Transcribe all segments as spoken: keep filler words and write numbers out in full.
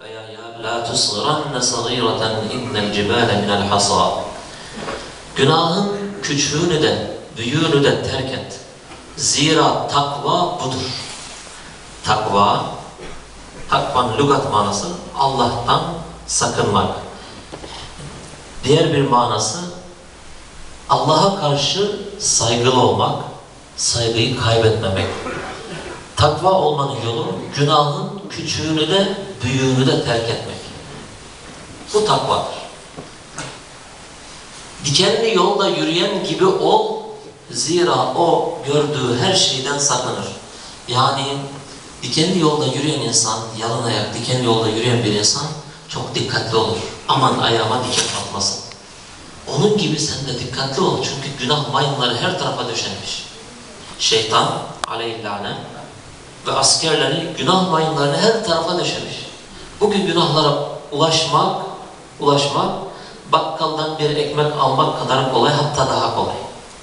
veya ya la tusghiranne sagireten innel cibale minel hasa. Günahın küçüğünü de büyüğünü de terk et. Zira takva budur. Takva, takvanın lügat manası Allah'tan sakınmak. Diğer bir manası Allah'a karşı saygılı olmak, saygıyı kaybetmemek. Takva olmanın yolu günahın küçüğünü de büyüğünü de terk etmek. Bu takvadır. Dikenli yolda yürüyen gibi ol, zira o gördüğü her şeyden sakınır. Yani dikenli yolda yürüyen insan, yalın ayak dikenli yolda yürüyen bir insan çok dikkatli olur. Aman ayağıma diken batmasın. Onun gibi sen de dikkatli ol. Çünkü günah mayınları her tarafa döşenmiş. Şeytan aleyhillâne ve askerleri günah mayınlarını her tarafa döşemiş. Bugün günahlara ulaşmak, ulaşmak bakkaldan bir ekmek almak kadar kolay, hatta daha kolay.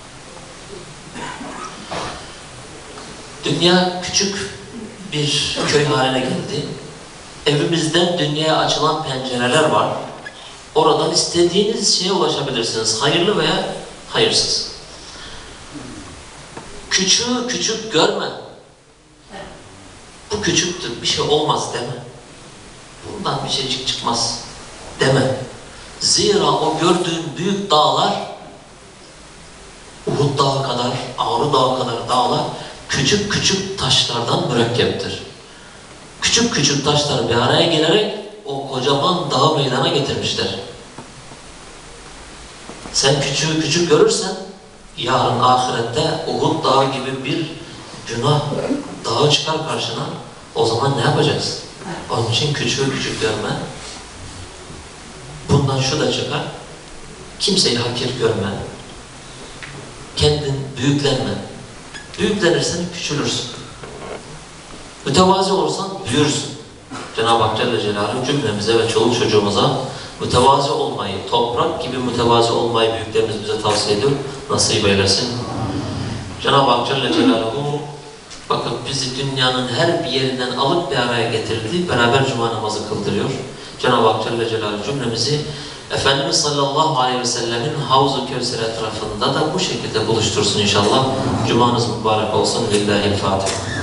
Dünya küçük bir köy haline geldi. Evimizden dünyaya açılan pencereler var. Oradan istediğiniz şeye ulaşabilirsiniz. Hayırlı veya hayırsız. Küçüğü küçük görme. Bu küçüktür, bir şey olmaz deme. Bundan bir şeycik çıkmaz deme. Zira o gördüğün büyük dağlar, Uhud Dağı kadar, Ağrı Dağı kadar dağlar, küçük küçük taşlardan mürekkeptir. Küçük küçük taşlar bir araya gelerek o kocaman dağı meydana getirmişler. Sen küçüğü küçük görürsen, yarın ahirette Uhud Dağı gibi bir günah dağı çıkar karşına, o zaman ne yapacaksın? Onun için küçüğü küçük görme. Bundan şu da çıkar, kimseyi hakir görme, kendin büyüklenme. Büyüklenirsen küçülürsün. Mütevazi olursan büyürsün. Cenab-ı Hak Celle Celaluhu cümlemize ve çoluk çocuğumuza mütevazi olmayı, toprak gibi mütevazi olmayı büyüklerimiz bize tavsiye ediyor. Nasip eylesin. Cenab-ı Hak Celle Celaluhu bakın bizi dünyanın her bir yerinden alıp bir araya getirdi. Beraber cuma namazı kıldırıyor. Cenab-ı Hak Celle Celaluhu cümlemizi Efendimiz sallallahu aleyhi ve sellemin Havz-ı Kevser etrafında da bu şekilde buluştursun inşallah. Cumanız mübarek olsun. Lillahi'l-Fatiha.